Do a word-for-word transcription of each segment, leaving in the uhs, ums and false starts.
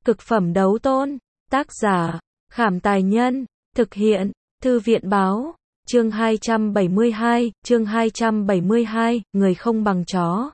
Cực phẩm đấu tôn. Tác giả, Khảm Tài Nhân. Thực hiện, Thư viện Báo. Chương hai trăm bảy mươi hai, chương hai trăm bảy mươi hai, người không bằng chó.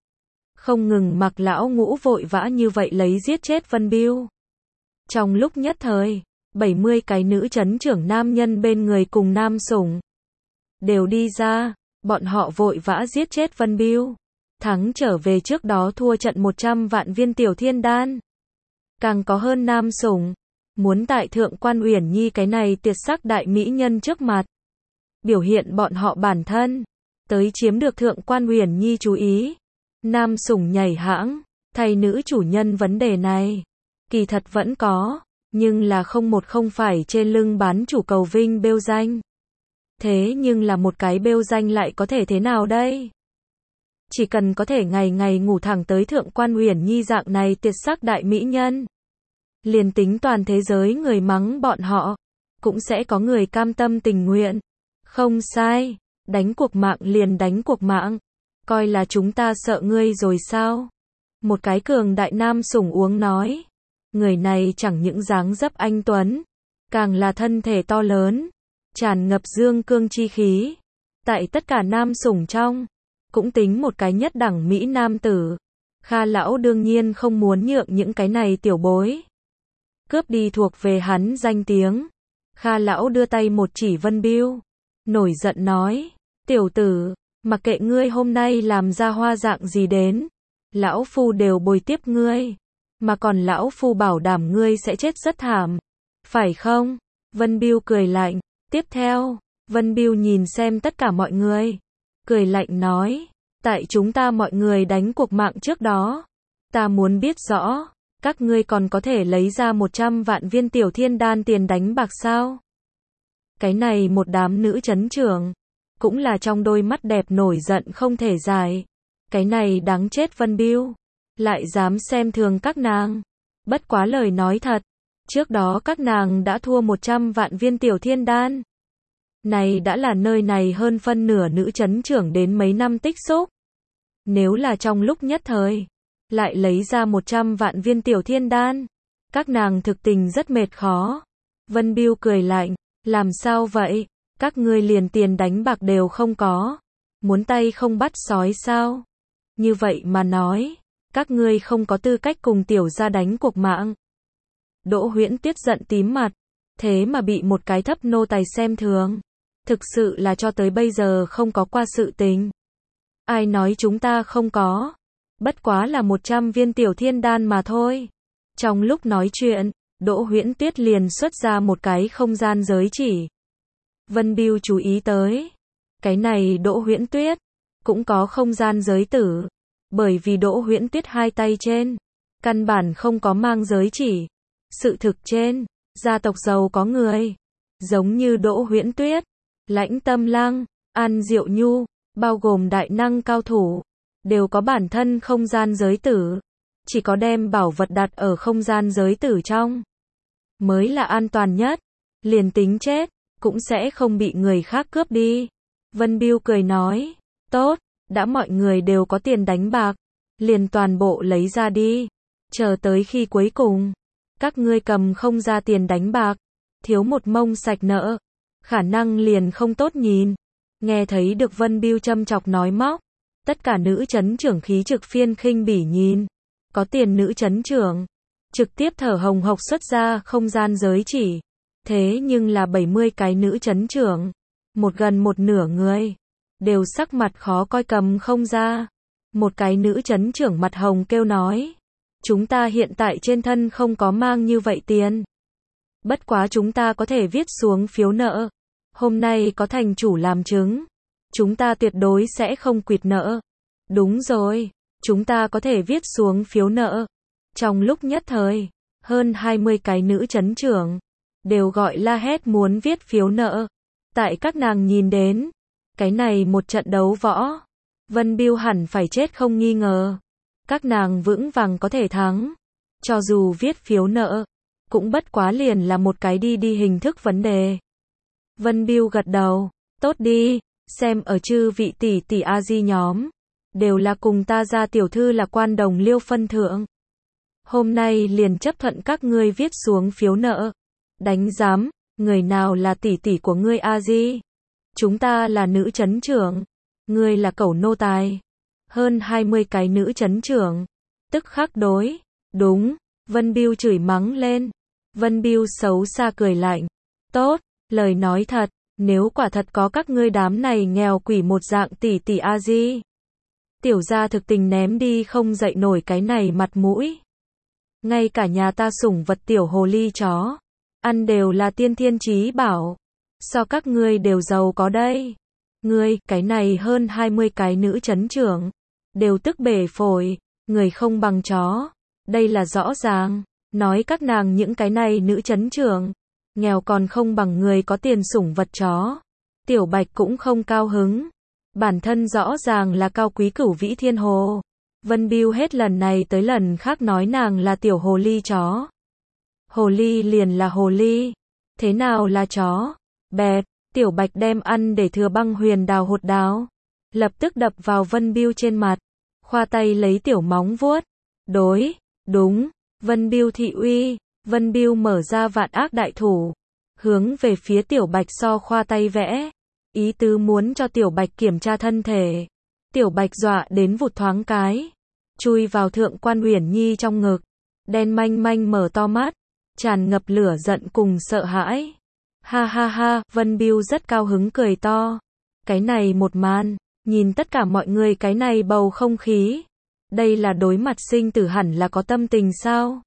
Không ngừng mặc lão ngũ vội vã như vậy lấy giết chết Vân Biêu. Trong lúc nhất thời, bảy mươi cái nữ chấn trưởng nam nhân bên người cùng nam sủng đều đi ra, bọn họ vội vã giết chết Vân Biêu. Thắng trở về trước đó thua trận một trăm vạn viên tiểu thiên đan. Càng có hơn nam sủng muốn tại Thượng Quan Uyển Nhi cái này tuyệt sắc đại mỹ nhân trước mặt biểu hiện bọn họ bản thân, tới chiếm được Thượng Quan Uyển Nhi chú ý. Nam sủng nhảy hãng, thay nữ chủ nhân vấn đề này, kỳ thật vẫn có, nhưng là không một không phải trên lưng bán chủ cầu vinh bêu danh. Thế nhưng là một cái bêu danh lại có thể thế nào đây? Chỉ cần có thể ngày ngày ngủ thẳng tới Thượng Quan Uyển Nhi dạng này tuyệt sắc đại mỹ nhân, liền tính toàn thế giới người mắng bọn họ, cũng sẽ có người cam tâm tình nguyện. Không sai, đánh cuộc mạng liền đánh cuộc mạng, coi là chúng ta sợ ngươi rồi sao? Một cái cường đại nam sủng uống nói, người này chẳng những dáng dấp anh tuấn, càng là thân thể to lớn, tràn ngập dương cương chi khí, tại tất cả nam sủng trong, cũng tính một cái nhất đẳng mỹ nam tử. Kha lão đương nhiên không muốn nhượng những cái này tiểu bối cướp đi thuộc về hắn danh tiếng. Kha lão đưa tay một chỉ Vân Biêu, nổi giận nói, tiểu tử, mặc kệ ngươi hôm nay làm ra hoa dạng gì đến, lão phu đều bồi tiếp ngươi, mà còn lão phu bảo đảm ngươi sẽ chết rất thảm, phải không? Vân Biêu cười lạnh. Tiếp theo, Vân Biêu nhìn xem tất cả mọi người, cười lạnh nói, tại chúng ta mọi người đánh cuộc mạng trước đó, ta muốn biết rõ, các ngươi còn có thể lấy ra một trăm vạn viên tiểu thiên đan tiền đánh bạc sao? Cái này một đám nữ chấn trưởng, cũng là trong đôi mắt đẹp nổi giận không thể giải. Cái này đáng chết Vân Biêu, lại dám xem thường các nàng. Bất quá lời nói thật, trước đó các nàng đã thua một trăm vạn viên tiểu thiên đan. Này đã là nơi này hơn phân nửa nữ chấn trưởng đến mấy năm tích xúc. Nếu là trong lúc nhất thời, lại lấy ra một trăm vạn viên tiểu thiên đan, các nàng thực tình rất mệt khó. Vân Biêu cười lạnh, làm sao vậy? Các ngươi liền tiền đánh bạc đều không có, muốn tay không bắt sói sao? Như vậy mà nói, các ngươi không có tư cách cùng tiểu gia đánh cuộc mạng. Đỗ Huyễn Tuyết giận tím mặt, thế mà bị một cái thấp nô tài xem thường, thực sự là cho tới bây giờ không có qua sự tình. Ai nói chúng ta không có? Bất quá là một trăm viên tiểu thiên đan mà thôi. Trong lúc nói chuyện, Đỗ Huyễn Tuyết liền xuất ra một cái không gian giới chỉ. Vân Biêu chú ý tới, cái này Đỗ Huyễn Tuyết cũng có không gian giới tử, bởi vì Đỗ Huyễn Tuyết hai tay trên căn bản không có mang giới chỉ. Sự thực trên, gia tộc giàu có người, giống như Đỗ Huyễn Tuyết, Lãnh Tâm Lăng, An Diệu Nhu, bao gồm đại năng cao thủ, đều có bản thân không gian giới tử. Chỉ có đem bảo vật đặt ở không gian giới tử trong, mới là an toàn nhất, liền tính chết, cũng sẽ không bị người khác cướp đi. Vân Biêu cười nói, tốt, đã mọi người đều có tiền đánh bạc, liền toàn bộ lấy ra đi, chờ tới khi cuối cùng, các ngươi cầm không ra tiền đánh bạc, thiếu một mông sạch nợ, khả năng liền không tốt nhìn. Nghe thấy được Vân Biêu châm chọc nói móc, tất cả nữ chấn trưởng khí trực phiên khinh bỉ nhìn, có tiền nữ chấn trưởng, trực tiếp thở hồng hộc xuất ra không gian giới chỉ. Thế nhưng là bảy mươi cái nữ chấn trưởng, một gần một nửa người, đều sắc mặt khó coi cầm không ra. Một cái nữ chấn trưởng mặt hồng kêu nói, chúng ta hiện tại trên thân không có mang như vậy tiền. Bất quá chúng ta có thể viết xuống phiếu nợ. Hôm nay có thành chủ làm chứng, chúng ta tuyệt đối sẽ không quỵt nợ. Đúng rồi, chúng ta có thể viết xuống phiếu nợ. Trong lúc nhất thời, hơn hai mươi cái nữ chấn trưởng đều gọi la hét muốn viết phiếu nợ. Tại các nàng nhìn đến, cái này một trận đấu võ, Vân Biêu hẳn phải chết không nghi ngờ. Các nàng vững vàng có thể thắng. Cho dù viết phiếu nợ, cũng bất quá liền là một cái đi đi hình thức vấn đề. Vân Biêu gật đầu, tốt đi, xem ở chư vị tỷ tỷ A Di nhóm, đều là cùng ta gia tiểu thư là quan đồng liêu phân thượng. Hôm nay liền chấp thuận các ngươi viết xuống phiếu nợ. Đánh giám, người nào là tỷ tỷ của ngươi a di? Chúng ta là nữ trấn trưởng. Ngươi là cẩu nô tài. Hơn hai mươi cái nữ trấn trưởng. Tức khắc đối. Đúng. Vân Biêu chửi mắng lên. Vân Biêu xấu xa cười lạnh. Tốt, lời nói thật. Nếu quả thật có các ngươi đám này nghèo quỷ một dạng tỷ tỷ a di. Tiểu gia thực tình ném đi không dậy nổi cái này mặt mũi. Ngay cả nhà ta sủng vật tiểu hồ ly chó. Ăn đều là tiên thiên chí bảo. So các ngươi đều giàu có đây. Ngươi, cái này hơn hai mươi cái nữ trấn trưởng. Đều tức bể phổi. Người không bằng chó. Đây là rõ ràng. Nói các nàng những cái này nữ trấn trưởng. Nghèo còn không bằng người có tiền sủng vật chó. Tiểu Bạch cũng không cao hứng. Bản thân rõ ràng là cao quý cửu vĩ thiên hồ. Vân Biêu hết lần này tới lần khác nói nàng là tiểu hồ ly chó. Hồ ly liền là hồ ly. Thế nào là chó? Bẹp, Tiểu Bạch đem ăn để thừa băng huyền đào hột đào. Lập tức đập vào Vân Biêu trên mặt. Khoa tay lấy tiểu móng vuốt. Đối, đúng, Vân Biêu thị uy. Vân Biêu mở ra vạn ác đại thủ. Hướng về phía Tiểu Bạch so khoa tay vẽ. Ý tứ muốn cho Tiểu Bạch kiểm tra thân thể. Tiểu Bạch dọa đến vụt thoáng cái. Chui vào Thượng Quan Uyển Nhi trong ngực. Đen manh manh mở to mắt. Tràn ngập lửa giận cùng sợ hãi. Ha ha ha, Vân Biêu rất cao hứng cười to. Cái này một màn, nhìn tất cả mọi người cái này bầu không khí. Đây là đối mặt sinh tử hẳn là có tâm tình sao?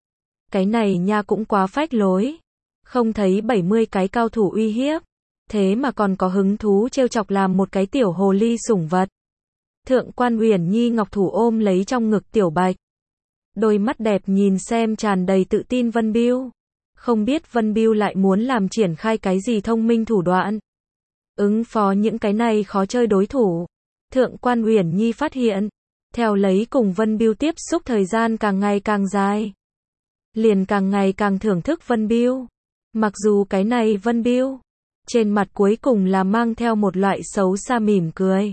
Cái này nha cũng quá phách lối. Không thấy bảy mươi cái cao thủ uy hiếp. Thế mà còn có hứng thú trêu chọc làm một cái tiểu hồ ly sủng vật. Thượng Quan Uyển Nhi ngọc thủ ôm lấy trong ngực Tiểu Bạch. Đôi mắt đẹp nhìn xem tràn đầy tự tin Vân Biêu. Không biết Vân Biêu lại muốn làm triển khai cái gì thông minh thủ đoạn. Ứng phó những cái này khó chơi đối thủ. Thượng Quan Uyển Nhi phát hiện. Theo lấy cùng Vân Biêu tiếp xúc thời gian càng ngày càng dài. Liền càng ngày càng thưởng thức Vân Biêu. Mặc dù cái này Vân Biêu. Trên mặt cuối cùng là mang theo một loại xấu xa mỉm cười.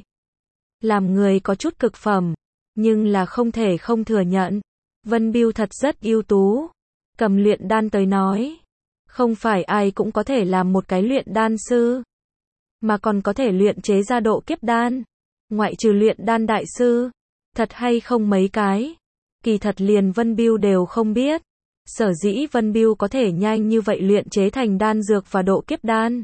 Làm người có chút cực phẩm. Nhưng là không thể không thừa nhận. Vân Biêu thật rất ưu tú. Cầm luyện đan tới nói. Không phải ai cũng có thể làm một cái luyện đan sư. Mà còn có thể luyện chế ra độ kiếp đan. Ngoại trừ luyện đan đại sư. Thật hay không mấy cái. Kỳ thật liền Vân Biêu đều không biết. Sở dĩ Vân Biêu có thể nhanh như vậy luyện chế thành đan dược và độ kiếp đan.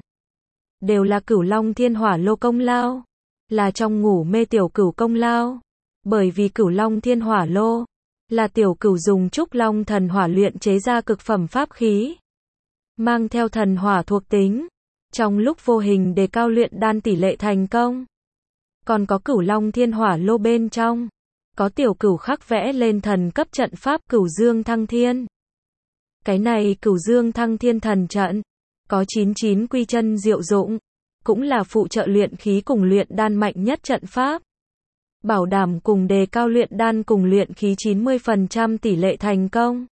Đều là Cửu Long Thiên Hỏa Lô công lao. Là trong ngủ mê tiểu cửu công lao. Bởi vì Cửu Long Thiên Hỏa Lô. Là tiểu cửu dùng trúc long thần hỏa luyện chế ra cực phẩm pháp khí. Mang theo thần hỏa thuộc tính. Trong lúc vô hình đề cao luyện đan tỷ lệ thành công. Còn có Cửu Long Thiên Hỏa Lô bên trong. Có tiểu cửu khắc vẽ lên thần cấp trận pháp Cửu Dương Thăng Thiên. Cái này Cửu Dương Thăng Thiên thần trận. Có chín mươi chín quy chân diệu dụng. Cũng là phụ trợ luyện khí cùng luyện đan mạnh nhất trận pháp. Bảo đảm cùng đề cao luyện đan cùng luyện khí chín mươi phần trăm tỷ lệ thành công.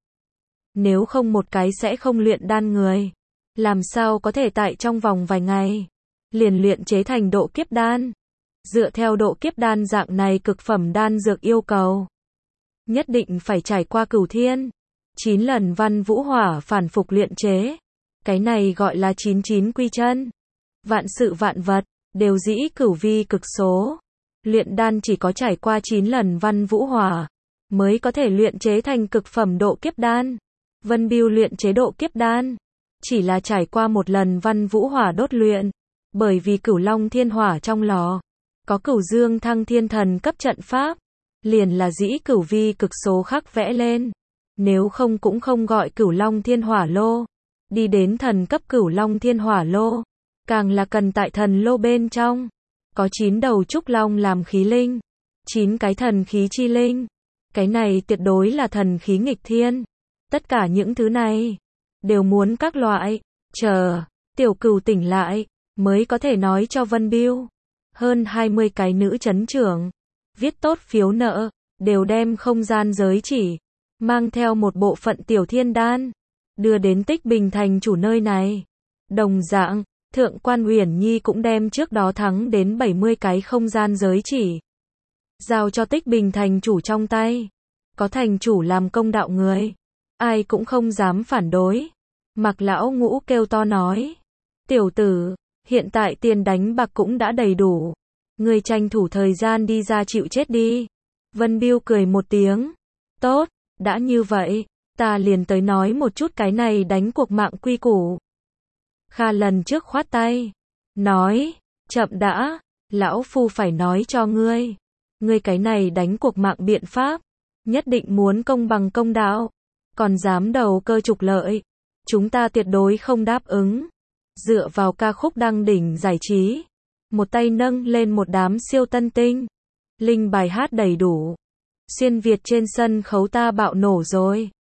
Nếu không một cái sẽ không luyện đan người. Làm sao có thể tại trong vòng vài ngày. Liền luyện chế thành độ kiếp đan. Dựa theo độ kiếp đan dạng này cực phẩm đan dược yêu cầu. Nhất định phải trải qua cửu thiên. chín lần văn vũ hỏa phản phục luyện chế. Cái này gọi là chín mươi chín quy chân. Vạn sự vạn vật, đều dĩ cửu vi cực số. Luyện đan chỉ có trải qua chín lần văn vũ hỏa, mới có thể luyện chế thành cực phẩm độ kiếp đan. Vân Biêu luyện chế độ kiếp đan, chỉ là trải qua một lần văn vũ hỏa đốt luyện. Bởi vì Cửu Long Thiên Hỏa trong lò, có Cửu Dương Thăng Thiên thần cấp trận pháp, liền là dĩ cửu vi cực số khắc vẽ lên. Nếu không cũng không gọi Cửu Long Thiên Hỏa Lô. Đi đến thần cấp Cửu Long Thiên Hỏa Lô, càng là cần tại thần lô bên trong. Có chín đầu trúc long làm khí linh. chín cái thần khí chi linh. Cái này tuyệt đối là thần khí nghịch thiên. Tất cả những thứ này, đều muốn các loại. Chờ, tiểu cửu tỉnh lại, mới có thể nói cho Vân Biêu. Hơn hai mươi cái nữ trấn trưởng. Viết tốt phiếu nợ, đều đem không gian giới chỉ. Mang theo một bộ phận tiểu thiên đan. Đưa đến Tích Bình thành chủ nơi này. Đồng dạng. Thượng Quan Uyển Nhi cũng đem trước đó thắng đến bảy mươi cái không gian giới chỉ. Giao cho Tích Bình thành chủ trong tay. có thành chủ làm công đạo người, ai cũng không dám phản đối. Mạc lão ngũ kêu to nói, tiểu tử, hiện tại tiền đánh bạc cũng đã đầy đủ, người tranh thủ thời gian đi ra chịu chết đi. Vân Biêu cười một tiếng, tốt, đã như vậy, ta liền tới nói một chút cái này đánh cuộc mạng quy củ. Kha lần trước khoát tay, nói, chậm đã, lão phu phải nói cho ngươi, ngươi cái này đánh cuộc mạng biện pháp, nhất định muốn công bằng công đạo, còn dám đầu cơ trục lợi, chúng ta tuyệt đối không đáp ứng. Dựa vào ca khúc đăng đỉnh giải trí, một tay nâng lên một đám siêu tân tinh, linh bài hát đầy đủ, xuyên Việt trên sân khấu ta bạo nổ rồi.